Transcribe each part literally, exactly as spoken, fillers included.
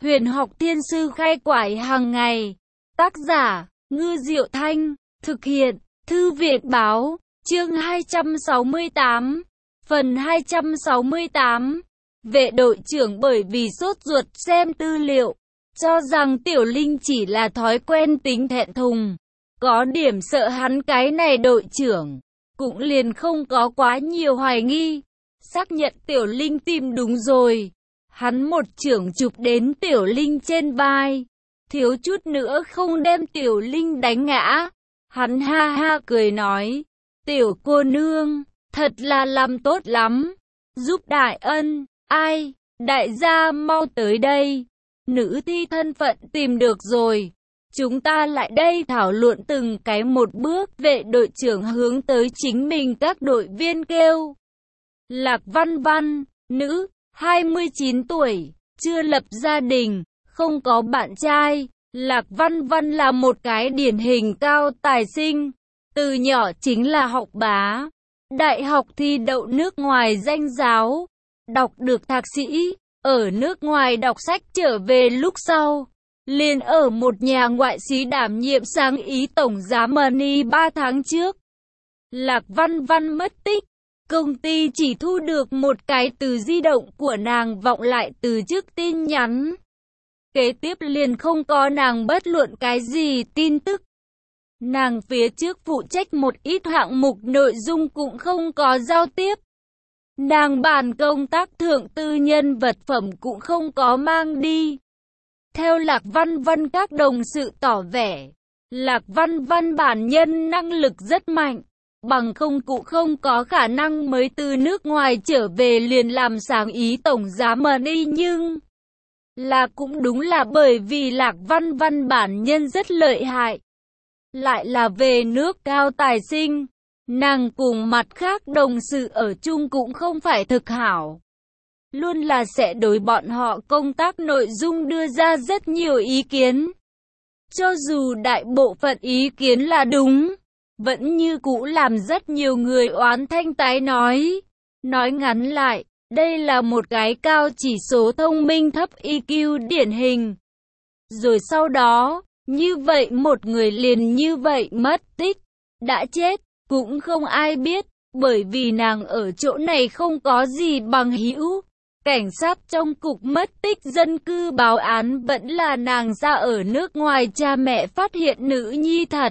Huyền học thiên sư khai quải hàng ngày. Tác giả, Ngư Diệu Thanh. Thực hiện, Thư viện Báo. Chương hai trăm sáu mươi tám. Phần hai trăm sáu mươi tám. Vệ đội trưởng bởi vì sốt ruột xem tư liệu, cho rằng Tiểu Linh chỉ là thói quen tính thẹn thùng. Có điểm sợ hắn cái này đội trưởng, cũng liền không có quá nhiều hoài nghi. Xác nhận Tiểu Linh tìm đúng rồi. Hắn một chưởng chụp đến Tiểu Linh trên vai, thiếu chút nữa không đem Tiểu Linh đánh ngã. Hắn ha ha cười nói, Tiểu cô nương, thật là làm tốt lắm, giúp đại ân. Ai, đại gia mau tới đây. Nữ thi thân phận tìm được rồi. Chúng ta lại đây thảo luận từng cái một bước. Vệ đội trưởng hướng tới chính mình các đội viên kêu. Lạc Văn Văn, nữ, hai mươi chín tuổi, chưa lập gia đình, không có bạn trai. Lạc Văn Văn là một cái điển hình cao tài sinh, từ nhỏ chính là học bá. Đại học thi đậu nước ngoài danh giáo, đọc được thạc sĩ, ở nước ngoài đọc sách trở về lúc sau, liền ở một nhà ngoại sĩ đảm nhiệm sáng ý tổng giám money ba tháng trước. Lạc Văn Văn mất tích, công ty chỉ thu được một cái từ di động của nàng vọng lại từ trước tin nhắn. Kế tiếp liền không có nàng bất luận cái gì tin tức. Nàng phía trước phụ trách một ít hạng mục nội dung cũng không có giao tiếp. Nàng bàn công tác thượng tư nhân vật phẩm cũng không có mang đi. Theo Lạc Văn Văn các đồng sự tỏ vẻ, Lạc Văn Văn bản nhân năng lực rất mạnh, bằng không cũng không có khả năng mới từ nước ngoài trở về liền làm sáng ý tổng giám money, nhưng là cũng đúng là bởi vì Lạc Văn Văn bản nhân rất lợi hại, lại là về nước cao tài sinh. Nàng cùng mặt khác đồng sự ở chung cũng không phải thực hảo, luôn là sẽ đối bọn họ công tác nội dung đưa ra rất nhiều ý kiến. Cho dù đại bộ phận ý kiến là đúng, vẫn như cũ làm rất nhiều người oán thanh tái nói. Nói ngắn lại, đây là một cái cao chỉ số thông minh thấp i kiu điển hình. Rồi sau đó, như vậy một người liền như vậy mất tích, đã chết. Cũng không ai biết, bởi vì nàng ở chỗ này không có gì bằng hữu. Cảnh sát trong cục mất tích dân cư báo án vẫn là nàng ra ở nước ngoài, cha mẹ phát hiện nữ nhi thật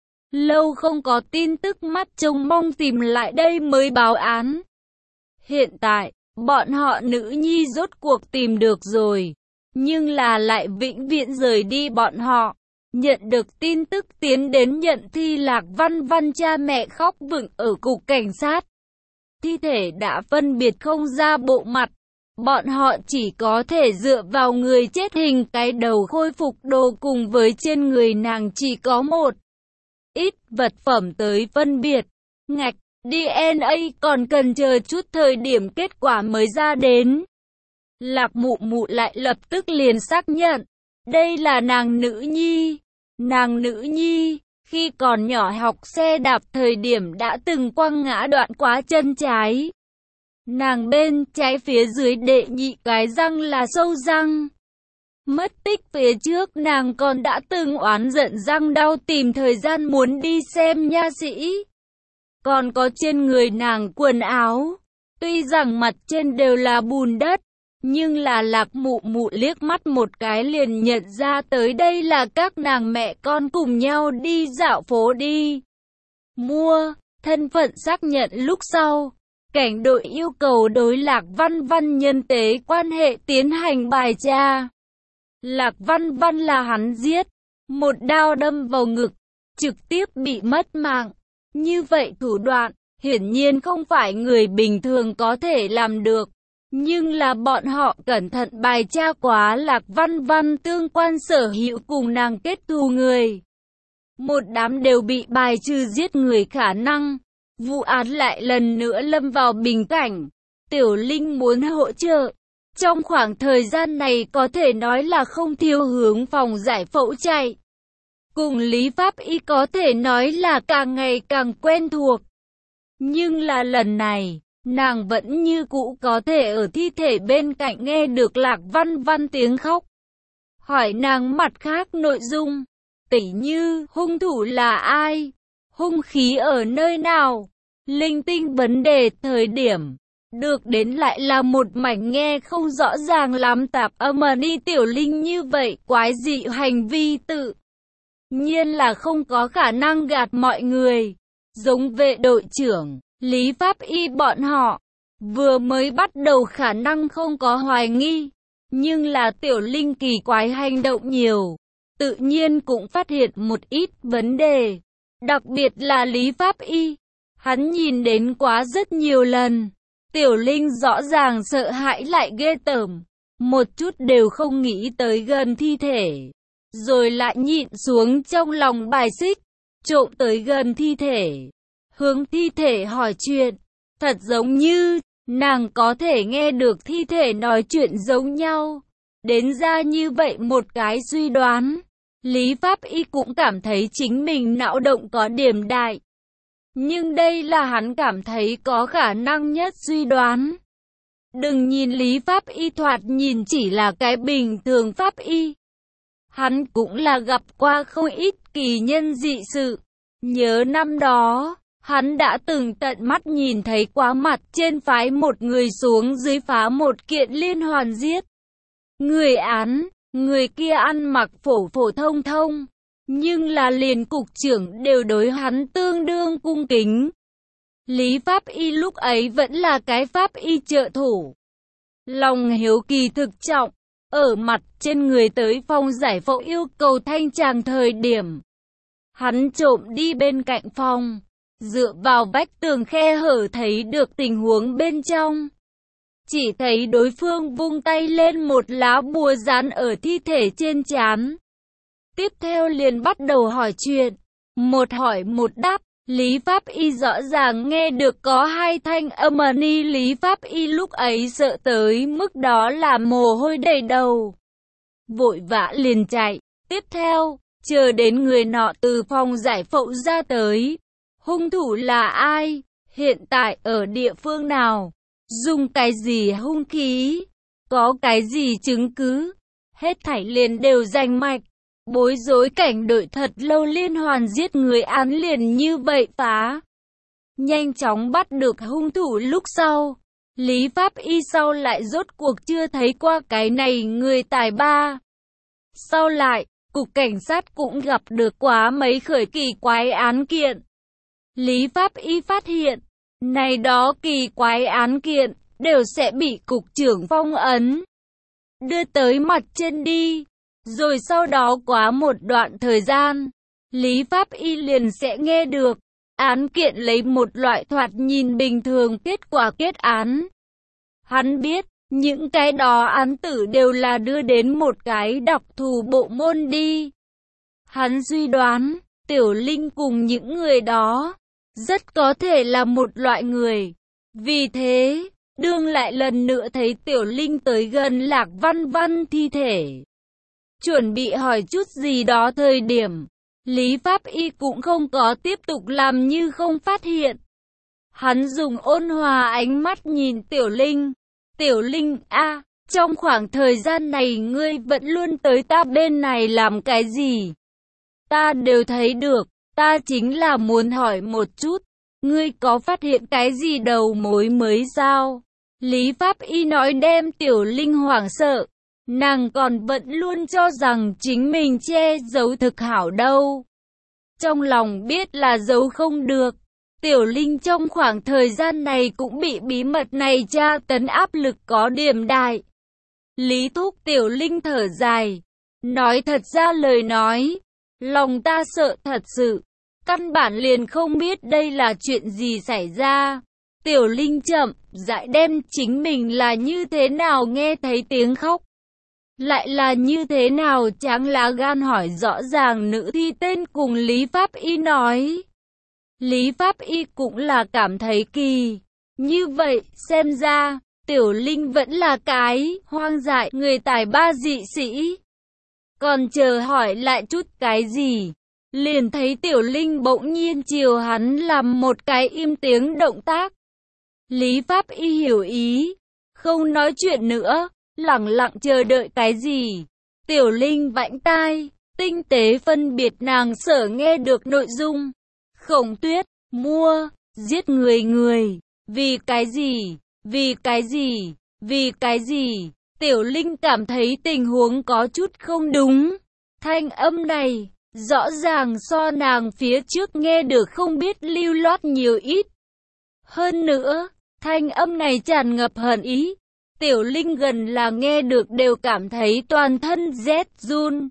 lâu không có tin tức, mắt trông mong tìm lại đây mới báo án. Hiện tại, bọn họ nữ nhi rốt cuộc tìm được rồi, nhưng là lại vĩnh viễn rời đi bọn họ. Nhận được tin tức tiến đến nhận thi Lạc Văn Văn cha mẹ khóc vựng ở cục cảnh sát. Thi thể đã phân biệt không ra bộ mặt. Bọn họ chỉ có thể dựa vào người chết hình cái đầu khôi phục đồ cùng với trên người nàng chỉ có một ít vật phẩm tới phân biệt. Ngạch, đê en a còn cần chờ chút thời điểm kết quả mới ra đến. Lạc Mụ Mụ lại lập tức liền xác nhận. Đây là nàng nữ nhi. Nàng nữ nhi, khi còn nhỏ học xe đạp thời điểm đã từng quăng ngã đoạn quá chân trái. Nàng bên trái phía dưới đệ nhị cái răng là sâu răng. Mất tích phía trước nàng còn đã từng oán giận răng đau tìm thời gian muốn đi xem nha sĩ. Còn có trên người nàng quần áo, tuy rằng mặt trên đều là bùn đất, nhưng là Lạc Mụ Mụ liếc mắt một cái liền nhận ra tới đây là các nàng mẹ con cùng nhau đi dạo phố đi mua. Thân phận xác nhận lúc sau, cảnh đội yêu cầu đối Lạc Văn Văn nhân tế quan hệ tiến hành bài tra. Lạc Văn Văn là hắn giết, một đao đâm vào ngực, trực tiếp bị mất mạng. Như vậy thủ đoạn, hiển nhiên không phải người bình thường có thể làm được. Nhưng là bọn họ cẩn thận bài tra quá Lạc Văn Văn tương quan sở hữu cùng nàng kết thù người. Một đám đều bị bài trừ giết người khả năng. Vụ án lại lần nữa lâm vào bình cảnh. Tiểu Linh muốn hỗ trợ. Trong khoảng thời gian này có thể nói là không thiếu hướng phòng giải phẫu chạy. Cùng lý pháp y có thể nói là càng ngày càng quen thuộc. Nhưng là lần này, nàng vẫn như cũ có thể ở thi thể bên cạnh nghe được Lạc Văn Văn tiếng khóc. hỏi nàng mặt khác nội dung, tỉ như hung thủ là ai, hung khí ở nơi nào, linh tinh vấn đề thời điểm. Được đến lại là một mảnh nghe không rõ ràng lắm tạp âm đi. Tiểu Linh như vậy quái dị hành vi tự nhiên là không có khả năng gạt mọi người. Giống vệ đội trưởng, Lý Pháp Y bọn họ, vừa mới bắt đầu khả năng không có hoài nghi, nhưng là Tiểu Linh kỳ quái hành động nhiều, tự nhiên cũng phát hiện một ít vấn đề. Đặc biệt là Lý Pháp Y, hắn nhìn đến quá rất nhiều lần. Tiểu Linh rõ ràng sợ hãi lại ghê tởm, một chút đều không nghĩ tới gần thi thể, rồi lại nhịn xuống trong lòng bài xích, trộm tới gần thi thể, hướng thi thể hỏi chuyện, thật giống như nàng có thể nghe được thi thể nói chuyện giống nhau. Đến ra như vậy một cái suy đoán, Lý Pháp Y cũng cảm thấy chính mình não động có điểm đại. Nhưng đây là hắn cảm thấy có khả năng nhất suy đoán. Đừng nhìn Lý Pháp Y thoạt nhìn chỉ là cái bình thường Pháp Y. Hắn cũng là gặp qua không ít kỳ nhân dị sự. Nhớ năm đó, hắn đã từng tận mắt nhìn thấy quá mặt trên phái một người xuống dưới phá một kiện liên hoàn giết người án, người kia ăn mặc phổ phổ thông thông. Nhưng là liền cục trưởng đều đối hắn tương đương cung kính. Lý Pháp Y lúc ấy vẫn là cái Pháp Y trợ thủ. Lòng hiếu kỳ thực trọng, ở mặt trên người tới phòng giải phẫu yêu cầu thanh tràng thời điểm. Hắn trộm đi bên cạnh phòng, dựa vào vách tường khe hở thấy được tình huống bên trong. Chỉ thấy đối phương vung tay lên một lá bùa dán ở thi thể trên trán. Tiếp theo liền bắt đầu hỏi chuyện, một hỏi một đáp. Lý Pháp Y rõ ràng nghe được có hai thanh âm ni. Lý Pháp Y lúc ấy sợ tới mức đó là mồ hôi đầy đầu, vội vã liền chạy. Tiếp theo, chờ đến người nọ từ phòng giải phẫu ra tới. Hung thủ là ai? Hiện tại ở địa phương nào? Dùng cái gì hung khí? Có cái gì chứng cứ? Hết thảy liền đều rành mạch. Bối rối cảnh đội thật lâu, liên hoàn giết người án liền như vậy phá. Nhanh chóng bắt được hung thủ lúc sau. Lý Pháp Y sau lại rốt cuộc chưa thấy qua cái này người tài ba. Sau lại, cục cảnh sát cũng gặp được quá mấy khởi kỳ quái án kiện. Lý Pháp Y phát hiện, này đó kỳ quái án kiện đều sẽ bị cục trưởng phong ấn, đưa tới mặt trên đi. Rồi sau đó quá một đoạn thời gian, Lý Pháp Y liền sẽ nghe được án kiện lấy một loại thoạt nhìn bình thường kết quả kết án. Hắn biết, những cái đó án tử đều là đưa đến một cái đặc thù bộ môn đi. Hắn suy đoán, Tiểu Linh cùng những người đó rất có thể là một loại người. Vì thế, đương lại lần nữa thấy Tiểu Linh tới gần Lạc Văn Văn thi thể, chuẩn bị hỏi chút gì đó thời điểm, Lý Pháp Y cũng không có tiếp tục làm như không phát hiện. Hắn dùng ôn hòa ánh mắt nhìn Tiểu Linh. Tiểu Linh a, trong khoảng thời gian này ngươi vẫn luôn tới ta bên này làm cái gì? Ta đều thấy được, ta chính là muốn hỏi một chút, ngươi có phát hiện cái gì đầu mối mới sao? Lý Pháp Y nói đem Tiểu Linh hoảng sợ. Nàng còn vẫn luôn cho rằng chính mình che giấu thực hảo đâu. Trong lòng biết là giấu không được. Tiểu Linh trong khoảng thời gian này cũng bị bí mật này tra tấn áp lực có điểm đại. Lý Thúc, Tiểu Linh thở dài, nói thật ra lời nói, lòng ta sợ thật sự, căn bản liền không biết đây là chuyện gì xảy ra. Tiểu Linh chậm rãi đem chính mình là như thế nào nghe thấy tiếng khóc, lại là như thế nào tráng lá gan hỏi rõ ràng nữ thi tên cùng Lý Pháp Y nói. Lý Pháp Y cũng là cảm thấy kỳ. Như vậy, xem ra, Tiểu Linh vẫn là cái hoang dại người tài ba dị sĩ. Còn chờ hỏi lại chút cái gì, liền thấy Tiểu Linh bỗng nhiên chiều hắn làm một cái im tiếng động tác. Lý Pháp Y hiểu ý, không nói chuyện nữa, lặng lặng chờ đợi cái gì. Tiểu Linh vãnh tai, tinh tế phân biệt nàng sở nghe được nội dung. Khổng Tuyết, mua, giết người người, vì cái gì, vì cái gì, vì cái gì? Tiểu Linh cảm thấy tình huống có chút không đúng. Thanh âm này, rõ ràng so nàng phía trước nghe được không biết lưu loát nhiều ít. Hơn nữa, thanh âm này tràn ngập hận ý. Tiểu Linh gần là nghe được đều cảm thấy toàn thân rét run.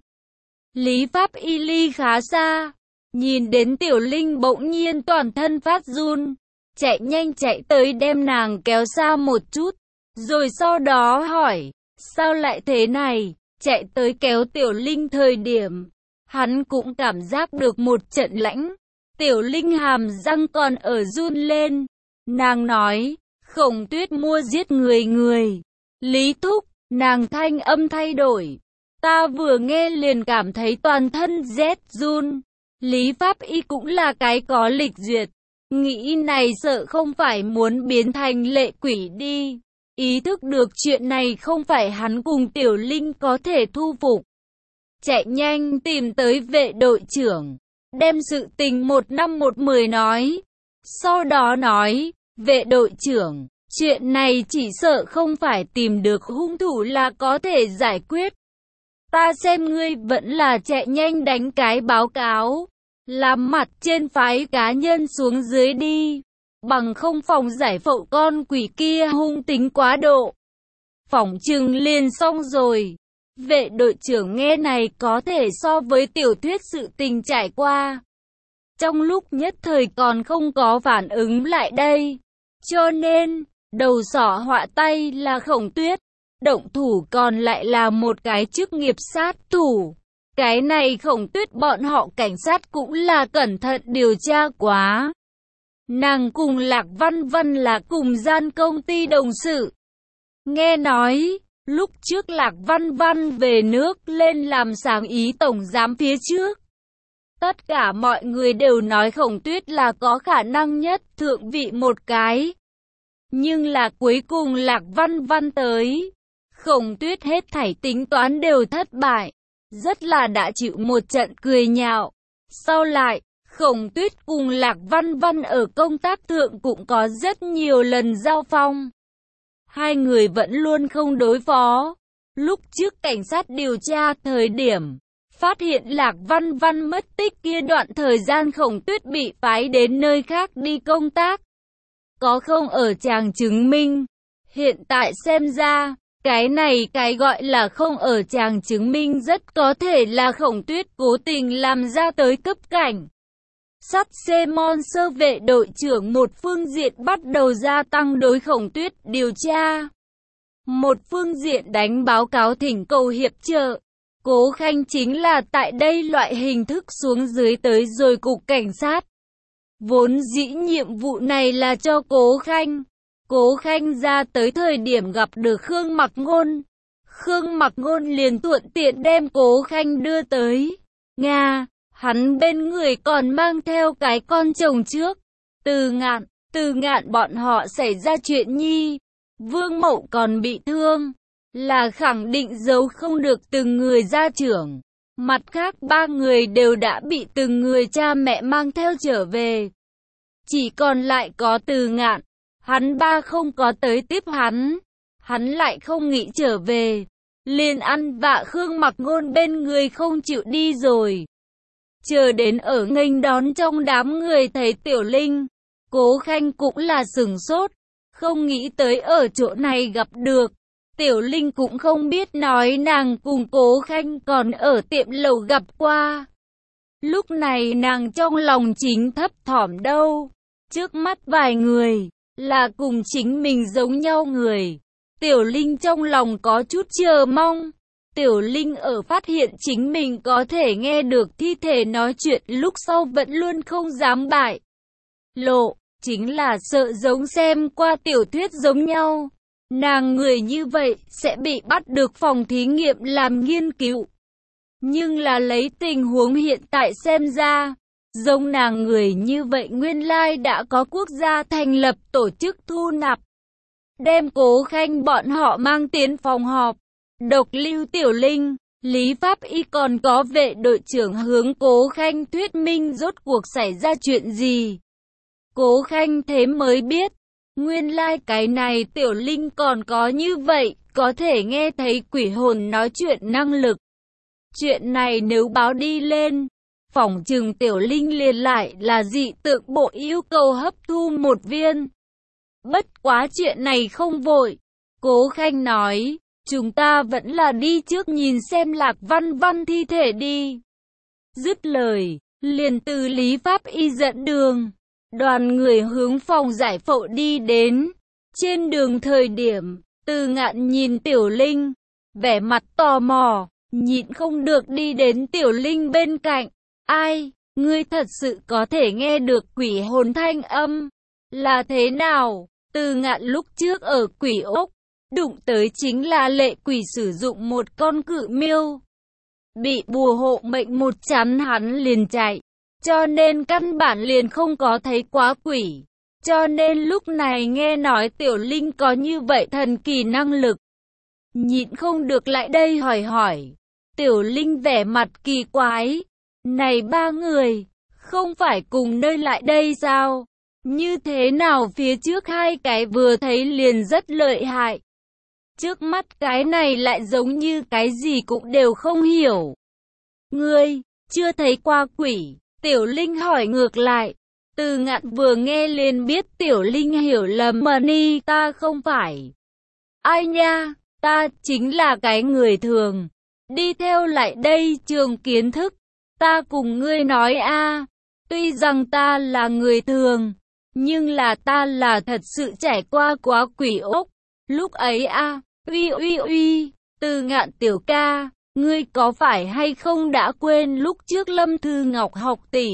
Lý Pháp Y ly khá xa, nhìn đến Tiểu Linh bỗng nhiên toàn thân phát run, chạy nhanh chạy tới đem nàng kéo xa một chút, rồi sau đó hỏi, sao lại thế này? Chạy tới kéo Tiểu Linh thời điểm, hắn cũng cảm giác được một trận lãnh. Tiểu Linh hàm răng còn ở run lên. Nàng nói, Khổng Tuyết mua giết người người. Lý Thúc, nàng thanh âm thay đổi. Ta vừa nghe liền cảm thấy toàn thân rét run. Lý Pháp Y cũng là cái có lịch duyệt. Nghĩ này sợ không phải muốn biến thành lệ quỷ đi. Ý thức được chuyện này không phải hắn cùng Tiểu Linh có thể thu phục. Chạy nhanh tìm tới vệ đội trưởng, đem sự tình một năm một mười nói. Sau đó nói, vệ đội trưởng, chuyện này chỉ sợ không phải tìm được hung thủ là có thể giải quyết. Ta xem ngươi vẫn là chạy nhanh đánh cái báo cáo, làm mặt trên phái cá nhân xuống dưới đi. Bằng không phòng giải phẫu con quỷ kia hung tính quá độ. Phỏng chừng liền xong rồi. Vệ đội trưởng nghe này có thể so với tiểu thuyết sự tình trải qua. Trong lúc nhất thời còn không có phản ứng lại đây. Cho nên, đầu sỏ họa tay là Khổng Tuyết. Động thủ còn lại là một cái chức nghiệp sát thủ. Cái này Khổng Tuyết bọn họ cảnh sát cũng là cẩn thận điều tra quá. Nàng cùng Lạc Văn Văn là cùng gian công ty đồng sự. Nghe nói, lúc trước Lạc Văn Văn về nước lên làm sáng ý tổng giám phía trước. Tất cả mọi người đều nói Khổng Tuyết là có khả năng nhất thượng vị một cái. Nhưng là cuối cùng Lạc Văn Văn tới. Khổng Tuyết hết thảy tính toán đều thất bại. Rất là đã chịu một trận cười nhạo. Sau lại, Khổng Tuyết cùng Lạc Văn Văn ở công tác thượng cũng có rất nhiều lần giao phong. Hai người vẫn luôn không đối phó. Lúc trước cảnh sát điều tra thời điểm, phát hiện Lạc Văn Văn mất tích kia đoạn thời gian Khổng Tuyết bị phái đến nơi khác đi công tác. Có không ở chàng chứng minh. Hiện tại xem ra, cái này cái gọi là không ở chàng chứng minh rất có thể là Khổng Tuyết cố tình làm ra tới cấp cảnh. Sắt xê mon sơ vệ đội trưởng một phương diện bắt đầu gia tăng đối Khổng Tuyết điều tra. Một phương diện đánh báo cáo thỉnh cầu hiệp trợ. Cố Khanh chính là tại đây loại hình thức xuống dưới tới rồi cục cảnh sát. Vốn dĩ nhiệm vụ này là cho Cố Khanh. Cố Khanh ra tới thời điểm gặp được Khương Mặc Ngôn. Khương Mặc Ngôn liền thuận tiện đem Cố Khanh đưa tới Nga. Hắn bên người còn mang theo cái con chồng trước. Từ ngạn, từ ngạn bọn họ xảy ra chuyện nhi. Vương Mậu còn bị thương. Là khẳng định giấu không được từng người gia trưởng. Mặt khác ba người đều đã bị từng người cha mẹ mang theo trở về. Chỉ còn lại có từ ngạn. Hắn ba không có tới tiếp hắn. Hắn lại không nghĩ trở về. Liền ăn vạ Khương Mặc Ngôn bên người không chịu đi rồi. Chờ đến ở nghênh đón trong đám người thấy Tiểu Linh. Cố Khanh cũng là sửng sốt. Không nghĩ tới ở chỗ này gặp được. Tiểu Linh cũng không biết nói nàng cùng Cố Khanh còn ở tiệm lầu gặp qua. Lúc này nàng trong lòng chính thấp thỏm đâu. Trước mắt vài người, là cùng chính mình giống nhau người. Tiểu Linh trong lòng có chút chờ mong. Tiểu Linh ở phát hiện chính mình có thể nghe được thi thể nói chuyện lúc sau vẫn luôn không dám bại lộ. Chính là sợ giống xem qua tiểu thuyết giống nhau. Nàng người như vậy sẽ bị bắt được phòng thí nghiệm làm nghiên cứu. Nhưng là lấy tình huống hiện tại xem ra, giống nàng người như vậy nguyên lai đã có quốc gia thành lập tổ chức thu nạp. Đem Cố Khanh bọn họ mang tiến phòng họp. Độc lưu Tiểu Linh, Lý Pháp Y còn có vệ đội trưởng hướng Cố Khanh thuyết minh rốt cuộc xảy ra chuyện gì. Cố Khanh thế mới biết, nguyên lai cái này Tiểu Linh còn có như vậy, có thể nghe thấy quỷ hồn nói chuyện năng lực. Chuyện này nếu báo đi lên, phỏng chừng Tiểu Linh liền lại là dị tượng bộ yêu cầu hấp thu một viên. Bất quá chuyện này không vội. Cố Khanh nói, chúng ta vẫn là đi trước nhìn xem Lạc Văn Văn thi thể đi. Dứt lời, liền từ Lý Pháp Y dẫn đường. Đoàn người hướng phòng giải phẫu đi đến. Trên đường thời điểm, Từ Ngạn nhìn Tiểu Linh, vẻ mặt tò mò, nhịn không được đi đến Tiểu Linh bên cạnh. Ai, ngươi thật sự có thể nghe được quỷ hồn thanh âm? Là thế nào? Từ Ngạn lúc trước ở quỷ ốc, đụng tới chính là lệ quỷ sử dụng một con cự miêu. Bị bùa hộ mệnh một chắn hắn liền chạy, cho nên căn bản liền không có thấy quá quỷ. Cho nên lúc này nghe nói Tiểu Linh có như vậy thần kỳ năng lực, nhịn không được lại đây hỏi hỏi. Tiểu Linh vẻ mặt kỳ quái, này ba người, không phải cùng nơi lại đây sao? Như thế nào phía trước hai cái vừa thấy liền rất lợi hại, trước mắt cái này lại giống như cái gì cũng đều không hiểu. Ngươi, chưa thấy qua quỷ? Tiểu Linh hỏi ngược lại. Từ Ngạn vừa nghe liền biết Tiểu Linh hiểu lầm mà ni, ta không phải. Ai nha, ta chính là cái người thường, đi theo lại đây trường kiến thức. Ta cùng ngươi nói a, tuy rằng ta là người thường, nhưng là ta là thật sự trải qua quá quỷ ốc. Lúc ấy a, uy uy uy, Từ Ngạn tiểu ca, ngươi có phải hay không đã quên lúc trước Lâm Thư Ngọc học tỷ?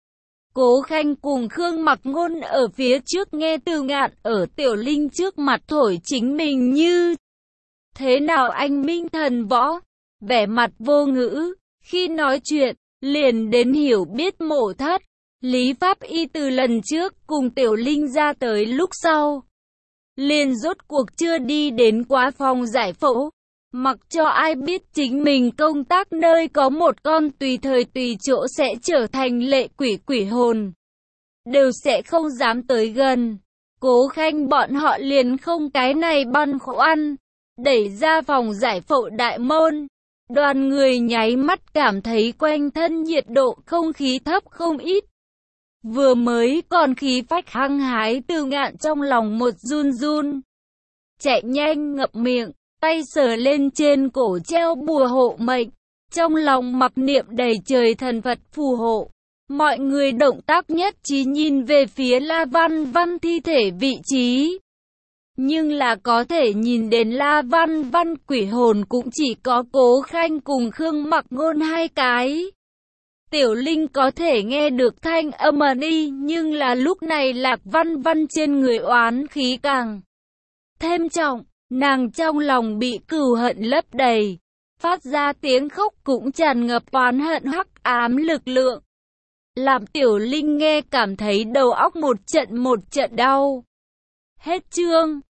Cố Khanh cùng Khương Mặc Ngôn ở phía trước nghe Từ Ngạn ở Tiểu Linh trước mặt thổi chính mình như thế nào anh minh thần võ, vẻ mặt vô ngữ, khi nói chuyện, liền đến hiểu biết mổ thất. Lý Pháp Y từ lần trước cùng Tiểu Linh ra tới lúc sau, liền rốt cuộc chưa đi đến quá phòng giải phẫu, mặc cho ai biết chính mình công tác nơi có một con tùy thời tùy chỗ sẽ trở thành lệ quỷ quỷ hồn, đều sẽ không dám tới gần. Cố Khanh bọn họ liền không cái này băn khoăn, đẩy ra phòng giải phẫu đại môn. Đoàn người nháy mắt cảm thấy quanh thân nhiệt độ không khí thấp không ít. Vừa mới còn khí phách hăng hái Từ Ngạn trong lòng một run run, chạy nhanh ngậm miệng, tay sờ lên trên cổ treo bùa hộ mệnh, trong lòng mặc niệm đầy trời thần Phật phù hộ. Mọi người động tác nhất trí nhìn về phía La Văn Văn thi thể vị trí. Nhưng là có thể nhìn đến La Văn Văn quỷ hồn cũng chỉ có Cố Khanh cùng Khương Mặc Ngôn hai cái. Tiểu Linh có thể nghe được thanh âm đi, nhưng là lúc này Lạc Văn Văn trên người oán khí càng thêm trọng, nàng trong lòng bị cừu hận lấp đầy, phát ra tiếng khóc cũng tràn ngập oán hận hắc ám lực lượng, làm Tiểu Linh nghe cảm thấy đầu óc một trận một trận đau. Hết chương.